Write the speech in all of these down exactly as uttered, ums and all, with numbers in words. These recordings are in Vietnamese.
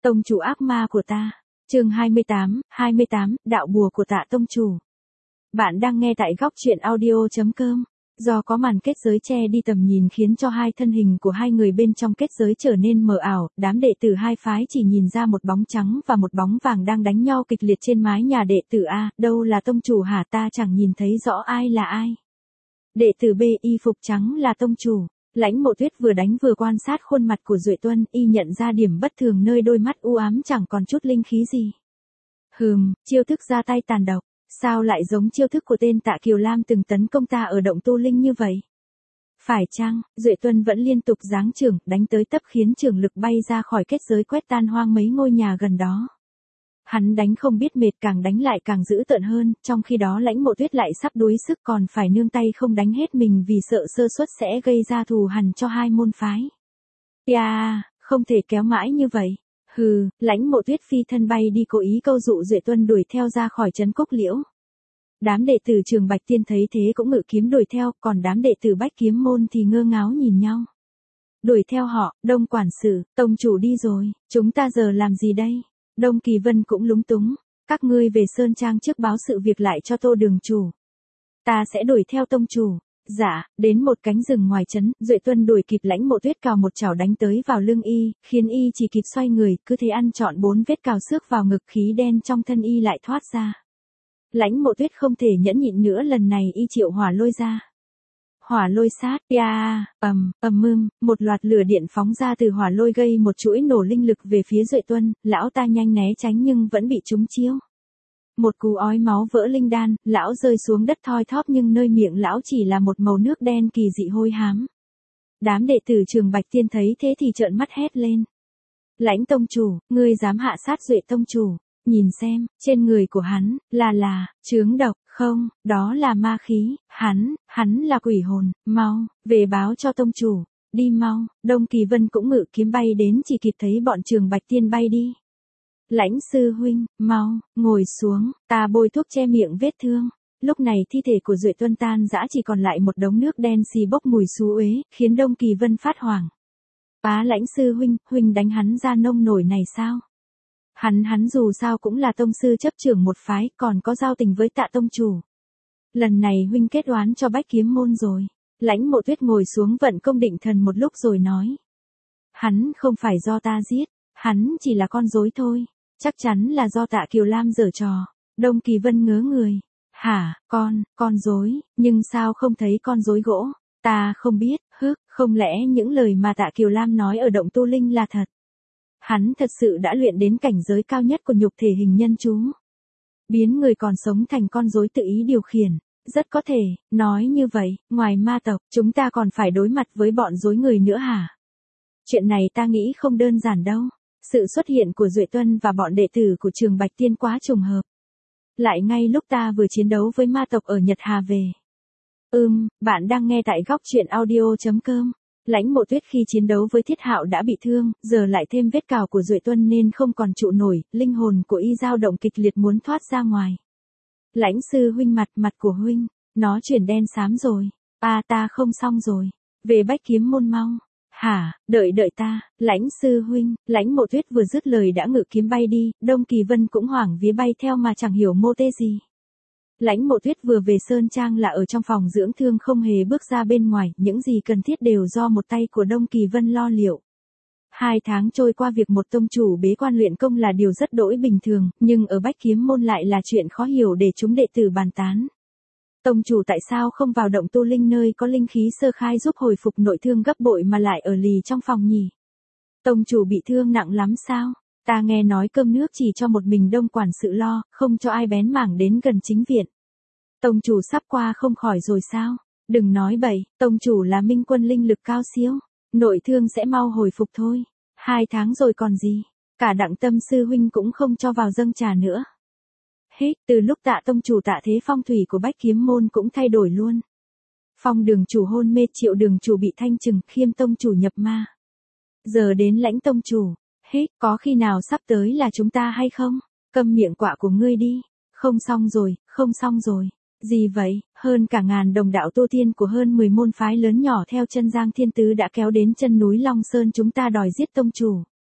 Tông chủ ác ma của ta. Chương hai mươi tám, hai mươi tám, đạo bùa của Tạ tông chủ. Bạn đang nghe tại góc truyện audio chấm com. Do có màn kết giới che đi tầm nhìn khiến cho hai thân hình của hai người bên trong kết giới trở nên mờ ảo, đám đệ tử hai phái chỉ nhìn ra một bóng trắng và một bóng vàng đang đánh nhau kịch liệt trên mái nhà. Đệ tử A, đâu là tông chủ hả? Ta chẳng nhìn thấy rõ ai là ai. Đệ tử B, y phục trắng là tông chủ. Lãnh Mộ Tuyết vừa đánh vừa quan sát khuôn mặt của Duệ Tuân, y nhận ra điểm bất thường nơi đôi mắt u ám chẳng còn chút linh khí gì. Hừm, chiêu thức ra tay tàn độc, sao lại giống chiêu thức của tên Tạ Kiều Lam từng tấn công ta ở động tu linh như vậy? Phải chăng, Duệ Tuân vẫn liên tục giáng chưởng, đánh tới tấp khiến chưởng lực bay ra khỏi kết giới quét tan hoang mấy ngôi nhà gần đó. Hắn đánh không biết mệt, càng đánh lại càng dữ tợn hơn, trong khi đó Lãnh Mộ Tuyết lại sắp đuối sức còn phải nương tay không đánh hết mình vì sợ sơ suất sẽ gây ra thù hằn cho hai môn phái. Yeah, không thể kéo mãi như vậy. Hừ, Lãnh Mộ Tuyết phi thân bay đi cố ý câu dụ Duệ Tuân đuổi theo ra khỏi trấn Cốc Liễu. Đám đệ tử Trường Bạch Tiên thấy thế cũng ngự kiếm đuổi theo, còn đám đệ tử Bách Kiếm Môn thì ngơ ngáo nhìn nhau. Đuổi theo họ, Đông quản sự, tông chủ đi rồi, chúng ta giờ làm gì đây? Đông Kỳ Vân cũng lúng túng, các ngươi về Sơn Trang trước báo sự việc lại cho Tô đường chủ. Ta sẽ đuổi theo tông chủ. Dạ, đến một cánh rừng ngoài trấn, Duệ Tuân đuổi kịp Lãnh Mộ Tuyết cào một chảo đánh tới vào lưng y, khiến y chỉ kịp xoay người, cứ thế ăn trọn bốn vết cào xước vào ngực, khí đen trong thân y lại thoát ra. Lãnh Mộ Tuyết không thể nhẫn nhịn nữa, lần này y triệu hỏa lôi ra. Hỏa lôi sát, ya, ầm, ầm mưm, một loạt lửa điện phóng ra từ hỏa lôi gây một chuỗi nổ linh lực về phía Duệ Tuân, lão ta nhanh né tránh nhưng vẫn bị trúng chiêu. Một cú ói máu vỡ linh đan, lão rơi xuống đất thoi thóp nhưng nơi miệng lão chỉ là một màu nước đen kỳ dị hôi hám. Đám đệ tử Trường Bạch Tiên thấy thế thì trợn mắt hét lên. Lãnh tông chủ, ngươi dám hạ sát Duệ tông chủ, nhìn xem, trên người của hắn, là là, chướng độc. Không, đó là ma khí, hắn, hắn là quỷ hồn, mau, về báo cho tông chủ, đi mau. Đông Kỳ Vân cũng ngự kiếm bay đến, chỉ kịp thấy bọn Trường Bạch Tiên bay đi. Lãnh sư huynh, mau, ngồi xuống, ta bôi thuốc che miệng vết thương. Lúc này thi thể của Duệ Tuân tan rã, chỉ còn lại một đống nước đen xì bốc mùi xú uế, khiến Đông Kỳ Vân phát hoảng. Bá Lãnh sư huynh, huynh đánh hắn ra nông nổi này sao? Hắn hắn dù sao cũng là tông sư chấp trưởng một phái, còn có giao tình với Tạ tông chủ. Lần này huynh kết oán cho Bách Kiếm Môn rồi. Lãnh Mộ Tuyết ngồi xuống vận công định thần một lúc rồi nói. Hắn không phải do ta giết, hắn chỉ là con rối thôi. Chắc chắn là do Tạ Kiều Lam giở trò. Đông Kỳ Vân ngớ người. Hả, con, con rối, nhưng sao không thấy con rối gỗ? Ta không biết, hức, không lẽ những lời mà Tạ Kiều Lam nói ở động tu linh là thật? Hắn thật sự đã luyện đến cảnh giới cao nhất của nhục thể hình nhân chú. Biến người còn sống thành con rối tự ý điều khiển. Rất có thể, nói như vậy, ngoài ma tộc, chúng ta còn phải đối mặt với bọn rối người nữa hả? Chuyện này ta nghĩ không đơn giản đâu. Sự xuất hiện của Duệ Tuân và bọn đệ tử của Trường Bạch Tiên quá trùng hợp. Lại ngay lúc ta vừa chiến đấu với ma tộc ở Nhật Hà về. Ừm, bạn đang nghe tại góc truyện audio chấm com. Lãnh Mộ Tuyết khi chiến đấu với Thiết Hạo đã bị thương, giờ lại thêm vết cào của Duệ Tuân nên không còn trụ nổi, linh hồn của y dao động kịch liệt muốn thoát ra ngoài. Lãnh sư huynh, mặt mặt của huynh, nó chuyển đen xám rồi. À, ta không xong rồi. Về Bách Kiếm Môn mau. Hả, đợi đợi ta, Lãnh sư huynh. Lãnh Mộ Tuyết vừa dứt lời đã ngự kiếm bay đi, Đông Kỳ Vân cũng hoảng vía bay theo mà chẳng hiểu mô tê gì. Lãnh Mộ Tuyết vừa về Sơn Trang là ở trong phòng dưỡng thương, không hề bước ra bên ngoài, những gì cần thiết đều do một tay của Đông Kỳ Vân lo liệu. Hai tháng trôi qua, việc một tông chủ bế quan luyện công là điều rất đỗi bình thường, nhưng ở Bách Kiếm Môn lại là chuyện khó hiểu để chúng đệ tử bàn tán. Tông chủ tại sao không vào động tu linh nơi có linh khí sơ khai giúp hồi phục nội thương gấp bội mà lại ở lì trong phòng nhỉ? Tông chủ bị thương nặng lắm sao? Ta nghe nói cơm nước chỉ cho một mình Đông quản sự lo, không cho ai bén mảng đến gần chính viện. Tông chủ sắp qua không khỏi rồi sao? Đừng nói bậy, tông chủ là minh quân linh lực cao siêu, nội thương sẽ mau hồi phục thôi. Hai tháng rồi còn gì? Cả Đặng Tâm sư huynh cũng không cho vào dâng trà nữa. Hết, từ lúc Tạ tông chủ tạ thế, phong thủy của Bách Kiếm Môn cũng thay đổi luôn. Phong đường chủ hôn mê, Triệu đường chủ bị thanh trừng, Khiêm tông chủ nhập ma. Giờ đến Lãnh tông chủ. Hết, có khi nào sắp tới là chúng ta hay không? Câm miệng quạ của ngươi đi. Không xong rồi, không xong rồi. Gì vậy, hơn cả ngàn đồng đạo tu tiên của hơn mười môn phái lớn nhỏ theo chân Giang Thiên Tứ đã kéo đến chân núi Long Sơn chúng ta đòi giết tông chủ.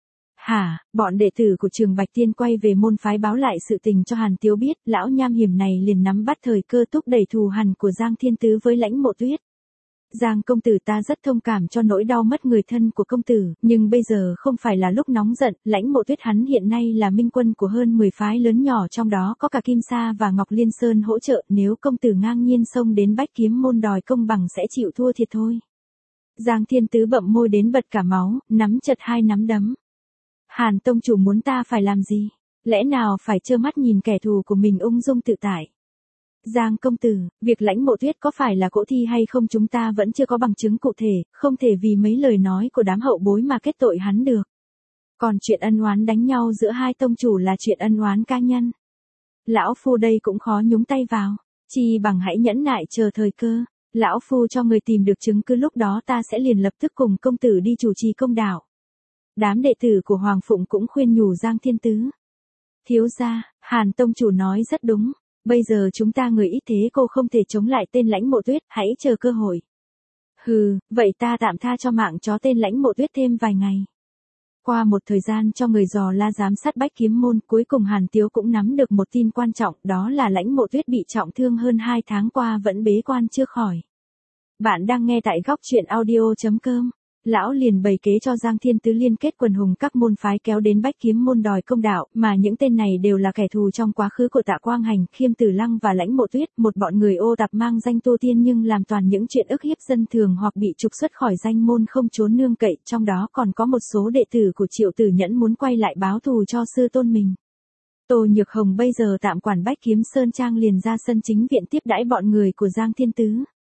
Hả, bọn đệ tử của trường Bạch Tiên quay về môn phái báo lại sự tình cho Hàn Tiếu biết, lão nham hiểm này liền nắm bắt thời cơ thúc đẩy thù hằn của Giang Thiên Tứ với Lãnh Mộ Tuyết. Giang công tử, ta rất thông cảm cho nỗi đau mất người thân của công tử, nhưng bây giờ không phải là lúc nóng giận. Lãnh Mộ Tuyết hắn hiện nay là minh quân của hơn mười phái lớn nhỏ, trong đó có cả Kim Sa và Ngọc Liên Sơn hỗ trợ, nếu công tử ngang nhiên xông đến Bách Kiếm môn đòi công bằng sẽ chịu thua thiệt thôi. Giang Thiên Tứ bậm môi đến bật cả máu, nắm chặt hai nắm đấm. Hàn tông chủ muốn ta phải làm gì? Lẽ nào phải trơ mắt nhìn kẻ thù của mình ung dung tự tại? Giang công tử, việc Lãnh Mộ Tuyết có phải là cỗ thi hay không chúng ta vẫn chưa có bằng chứng cụ thể, không thể vì mấy lời nói của đám hậu bối mà kết tội hắn được. Còn chuyện ân oán đánh nhau giữa hai tông chủ là chuyện ân oán cá nhân. Lão phu đây cũng khó nhúng tay vào, chi bằng hãy nhẫn nại chờ thời cơ. Lão phu cho người tìm được chứng cứ, lúc đó ta sẽ liền lập tức cùng công tử đi chủ trì công đạo. Đám đệ tử của Hoàng Phụng cũng khuyên nhủ Giang Thiên Tứ. Thiếu gia, Hàn tông chủ nói rất đúng. Bây giờ chúng ta người ít thế, cô không thể chống lại tên Lãnh Mộ Tuyết, hãy chờ cơ hội. Hừ, vậy ta tạm tha cho mạng chó tên Lãnh Mộ Tuyết thêm vài ngày. Qua một thời gian cho người dò la giám sát Bách Kiếm môn, cuối cùng Hàn Tiếu cũng nắm được một tin quan trọng, đó là Lãnh Mộ Tuyết bị trọng thương hơn hai tháng qua vẫn bế quan chưa khỏi. Bạn đang nghe tại góc truyện audio chấm com. Lão liền bày kế cho Giang Thiên Tứ liên kết quần hùng các môn phái kéo đến Bách Kiếm môn đòi công đạo, mà những tên này đều là kẻ thù trong quá khứ của Tạ Quang Hành, Khiêm Tử Lăng và Lãnh Mộ Tuyết, một bọn người ô tạp mang danh tu tiên nhưng làm toàn những chuyện ức hiếp dân thường hoặc bị trục xuất khỏi danh môn không trốn nương cậy, trong đó còn có một số đệ tử của Triệu Tử Nhẫn muốn quay lại báo thù cho sư tôn mình. Tô Nhược Hồng bây giờ tạm quản Bách Kiếm Sơn Trang liền ra sân chính viện tiếp đãi bọn người của Giang Thiên Tứ.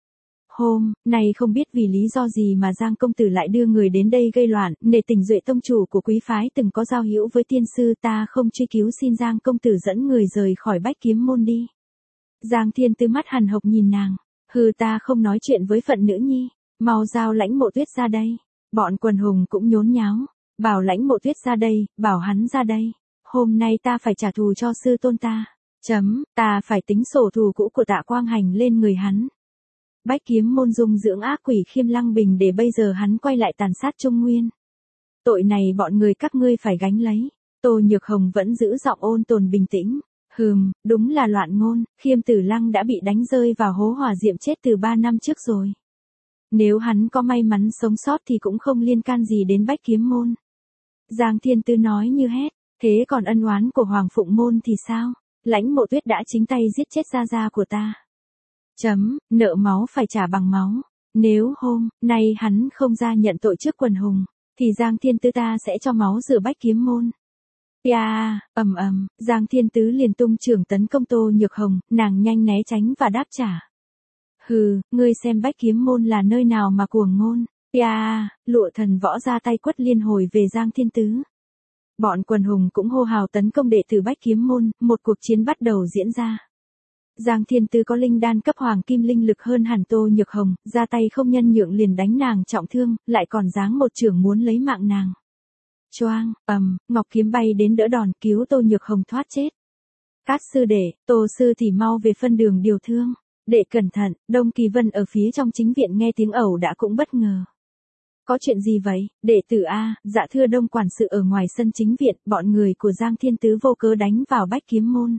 Hôm nay không biết vì lý do gì mà Giang công tử lại đưa người đến đây gây loạn, nể tình Duệ tông chủ của quý phái từng có giao hữu với tiên sư, ta không truy cứu, xin Giang công tử dẫn người rời khỏi Bách Kiếm môn đi. Giang Thiên Tứ mắt hằn hộc nhìn nàng, hừ, ta không nói chuyện với phận nữ nhi, mau giao Lãnh Mộ Tuyết ra đây. Bọn quần hùng cũng nhốn nháo, bảo Lãnh Mộ Tuyết ra đây, bảo hắn ra đây. Hôm nay ta phải trả thù cho sư tôn ta. Chấm, ta phải tính sổ thù cũ của Tạ Quang Hành lên người hắn. Bách Kiếm môn dung dưỡng ác quỷ Khiêm Lăng Bình để bây giờ hắn quay lại tàn sát Trung Nguyên. Tội này bọn người các ngươi phải gánh lấy. Tô Nhược Hồng vẫn giữ giọng ôn tồn bình tĩnh. Hừm, đúng là loạn ngôn, Khiêm Tử Lăng đã bị đánh rơi vào hố hỏa diệm chết từ ba năm trước rồi. Nếu hắn có may mắn sống sót thì cũng không liên can gì đến Bách Kiếm môn. Giang Thiên Tứ nói như hét, thế còn ân oán của Hoàng Phụng môn thì sao? Lãnh Mộ Tuyết đã chính tay giết chết gia gia của ta. Chấm, nợ máu phải trả bằng máu. Nếu hôm nay hắn không ra nhận tội trước quần hùng, thì Giang Thiên Tứ ta sẽ cho máu rửa Bách Kiếm môn. Yeah, ầm ầm, Giang Thiên Tứ liền tung trưởng tấn công Tô Nhược Hồng, nàng nhanh né tránh và đáp trả. Hừ, ngươi xem Bách Kiếm môn là nơi nào mà cuồng ngôn. Yeah, Lụa Thần Võ ra tay quất liên hồi về Giang Thiên Tứ. Bọn quần hùng cũng hô hào tấn công đệ tử Bách Kiếm môn, một cuộc chiến bắt đầu diễn ra. Giang Thiên Tứ có linh đan cấp hoàng kim linh lực hơn hẳn Tô Nhược Hồng, ra tay không nhân nhượng liền đánh nàng trọng thương, lại còn giáng một chưởng muốn lấy mạng nàng. Choang, ầm, ngọc kiếm bay đến đỡ đòn, cứu Tô Nhược Hồng thoát chết. Cát sư đệ, Tô sư thì mau về phân đường điều thương. Đệ cẩn thận, Đông Kỳ Vân ở phía trong chính viện nghe tiếng ẩu đả cũng bất ngờ. Có chuyện gì vậy, đệ tử A? Dạ thưa Đông quản sự, ở ngoài sân chính viện, bọn người của Giang Thiên Tứ vô cớ đánh vào Bách Kiếm môn.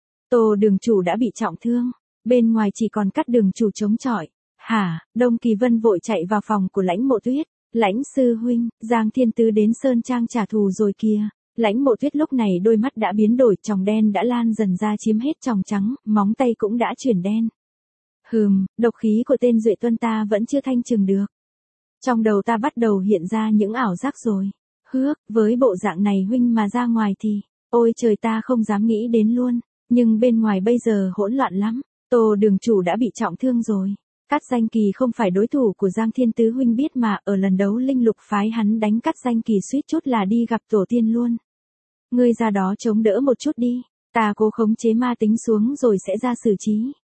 Tô đường chủ đã bị trọng thương, bên ngoài chỉ còn Cát đường chủ chống chọi. Hả? Đông Kỳ Vân vội chạy vào phòng của Lãnh Mộ Tuyết. Lãnh sư huynh, Giang Thiên Tứ đến sơn trang trả thù rồi kìa. Lãnh Mộ Tuyết lúc này đôi mắt đã biến đổi, tròng đen đã lan dần ra chiếm hết tròng trắng, móng tay cũng đã chuyển đen. Hừm, độc khí của tên Duệ Tuân ta vẫn chưa thanh trừng được. Trong đầu ta bắt đầu hiện ra những ảo giác rồi. Hước, với bộ dạng này huynh mà ra ngoài thì, ôi trời, ta không dám nghĩ đến luôn. Nhưng bên ngoài bây giờ hỗn loạn lắm. Tô đường chủ đã bị trọng thương rồi. Cát Danh Kỳ không phải đối thủ của Giang Thiên Tứ huynh biết mà, ở lần đấu linh lục phái hắn đánh Cát Danh Kỳ suýt chút là đi gặp tổ tiên luôn. Ngươi ra đó chống đỡ một chút đi, ta cố khống chế ma tính xuống rồi sẽ ra xử trí.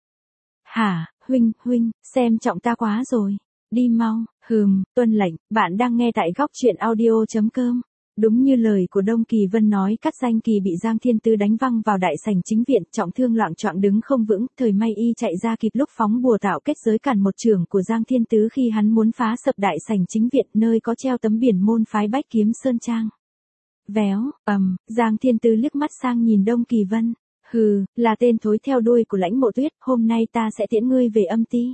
Hả, huynh, huynh, xem trọng ta quá rồi. Đi mau, hừm, tuân lệnh. Bạn đang nghe tại góc truyện audio chấm com. Đúng như lời của Đông Kỳ Vân nói, Cát Danh Kỳ bị Giang Thiên Tứ đánh văng vào đại sảnh chính viện, trọng thương loạng choạng đứng không vững, thời may y chạy ra kịp lúc phóng bùa tạo kết giới cản một chưởng của Giang Thiên Tứ khi hắn muốn phá sập đại sảnh chính viện nơi có treo tấm biển môn phái Bách Kiếm Sơn Trang. véo, ầm, Giang Thiên Tứ liếc mắt sang nhìn Đông Kỳ Vân. Hừ, là tên thối theo đuôi của Lãnh Mộ Tuyết, hôm nay ta sẽ tiễn ngươi về âm ti.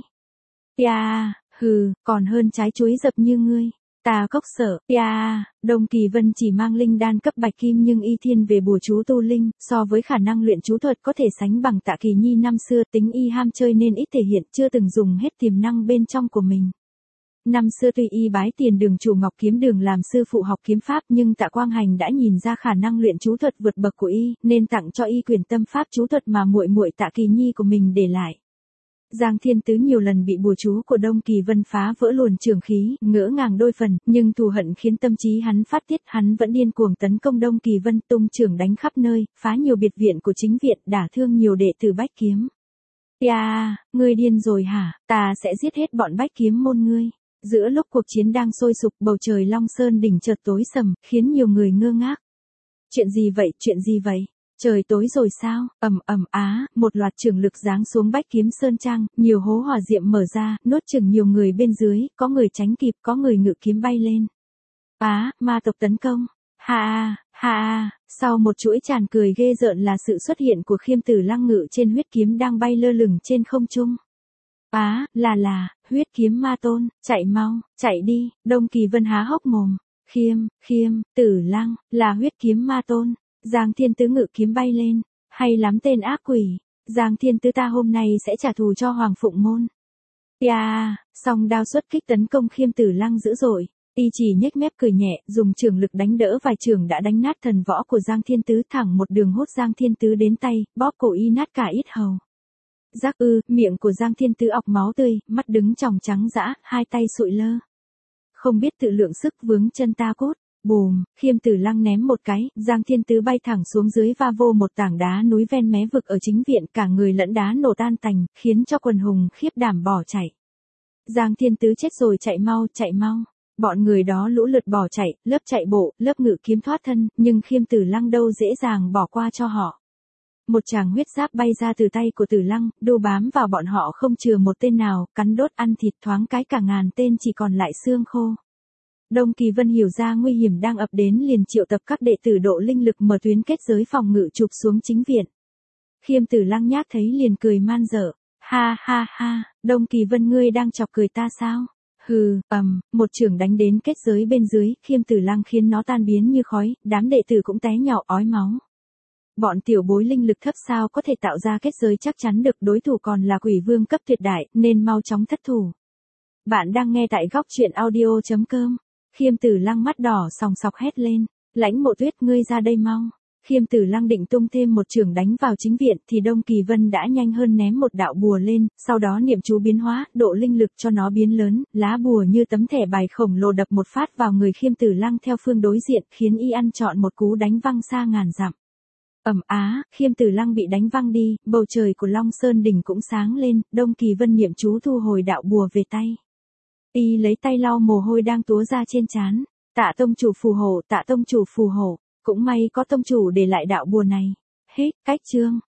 Ya, hừ, còn hơn trái chuối dập như ngươi. Ta cốc sợ, ya, Đông Kỳ Vân chỉ mang linh đan cấp bạch kim nhưng y thiên về bùa chú tu linh, so với khả năng luyện chú thuật có thể sánh bằng Tạ Kỳ Nhi năm xưa, tính y ham chơi nên ít thể hiện, chưa từng dùng hết tiềm năng bên trong của mình. Năm xưa tuy y bái Tiền Đường chủ Ngọc Kiếm Đường làm sư phụ học kiếm pháp nhưng Tạ Quang Hành đã nhìn ra khả năng luyện chú thuật vượt bậc của y, nên tặng cho y quyển tâm pháp chú thuật mà muội muội Tạ Kỳ Nhi của mình để lại. Giang Thiên Tứ nhiều lần bị bùa chú của Đông Kỳ Vân phá vỡ luồn trường khí, ngỡ ngàng đôi phần, nhưng thù hận khiến tâm trí hắn phát tiết, hắn vẫn điên cuồng tấn công Đông Kỳ Vân, tung chưởng đánh khắp nơi, phá nhiều biệt viện của chính viện, đả thương nhiều đệ tử Bách Kiếm. Ya, ngươi điên rồi hả? Ta sẽ giết hết bọn Bách Kiếm môn ngươi. Giữa lúc cuộc chiến đang sôi sục, bầu trời Long Sơn đỉnh chợt tối sầm, khiến nhiều người ngơ ngác. Chuyện gì vậy, chuyện gì vậy? Trời tối rồi sao? Ầm ầm á, một loạt trường lực giáng xuống Bách Kiếm Sơn Trang, nhiều hố hỏa diệm mở ra, nuốt chửng nhiều người bên dưới, có người tránh kịp, có người ngự kiếm bay lên. Á, ma tộc tấn công. Ha a, ha a, sau một chuỗi tràn cười ghê rợn là sự xuất hiện của Khiêm Tử Lăng ngự trên huyết kiếm đang bay lơ lửng trên không trung. Á, là là, huyết kiếm ma tôn, chạy mau, chạy đi, Đông Kỳ Vân há hốc mồm. Khiêm, Khiêm, Tử Lăng, là huyết kiếm ma tôn. Giang Thiên Tứ ngự kiếm bay lên, hay lắm tên ác quỷ, Giang Thiên Tứ ta hôm nay sẽ trả thù cho Hoàng Phụng Môn. Ya, song đao xuất kích tấn công Khiêm Tử Lăng dữ dội, y chỉ nhếch mép cười nhẹ, dùng trường lực đánh đỡ vài trường đã đánh nát thần võ của Giang Thiên Tứ, thẳng một đường hốt Giang Thiên Tứ đến tay, bóp cổ y nát cả yết hầu. Giác ư, miệng của Giang Thiên Tứ ọc máu tươi, mắt đứng tròng trắng dã, hai tay sụi lơ. Không biết tự lượng sức vướng chân ta cốt. Bùm, Khiêm Tử Lăng ném một cái, Giang Thiên Tứ bay thẳng xuống dưới va vô một tảng đá núi ven mé vực ở chính viện, cả người lẫn đá nổ tan tành, khiến cho quần hùng khiếp đảm bỏ chạy. Giang Thiên Tứ chết rồi, chạy mau, chạy mau. Bọn người đó lũ lượt bỏ chạy, lớp chạy bộ, lớp ngự kiếm thoát thân, nhưng Khiêm Tử Lăng đâu dễ dàng bỏ qua cho họ. Một tràng huyết giáp bay ra từ tay của Tử Lăng, đu bám vào bọn họ không chừa một tên nào, cắn đốt ăn thịt, thoáng cái cả ngàn tên chỉ còn lại xương khô. Đông Kỳ Vân hiểu ra nguy hiểm đang ập đến liền triệu tập các đệ tử độ linh lực mở tuyến kết giới phòng ngự chụp xuống chính viện. Khiêm Tử Lăng nhát thấy liền cười man dở. Ha ha ha, Đông Kỳ Vân ngươi đang chọc cười ta sao? Hừ, ầm, một chưởng đánh đến kết giới bên dưới, Khiêm Tử Lăng khiến nó tan biến như khói, đám đệ tử cũng té nhào ói máu. Bọn tiểu bối linh lực thấp sao có thể tạo ra kết giới chắc chắn được, đối thủ còn là quỷ vương cấp tuyệt đại, nên mau chóng thất thủ. Bạn đang nghe tại góc truyện audio chấm com. Khiêm Tử Lăng mắt đỏ sòng sọc hét lên, Lãnh Mộ Tuyết ngươi ra đây mau. Khiêm Tử Lăng định tung thêm một chưởng đánh vào chính viện thì Đông Kỳ Vân đã nhanh hơn ném một đạo bùa lên, sau đó niệm chú biến hóa, độ linh lực cho nó biến lớn, lá bùa như tấm thẻ bài khổng lồ đập một phát vào người Khiêm Tử Lăng theo phương đối diện, khiến y ăn trọn một cú đánh văng xa ngàn dặm. Ầm á, Khiêm Tử Lăng bị đánh văng đi, bầu trời của Long Sơn đỉnh cũng sáng lên, Đông Kỳ Vân niệm chú thu hồi đạo bùa về tay. Y lấy tay lau mồ hôi đang túa ra trên trán. Tạ tông chủ phù hộ, tạ tông chủ phù hộ, cũng may có tông chủ để lại đạo bùa này. Hết, cách chương.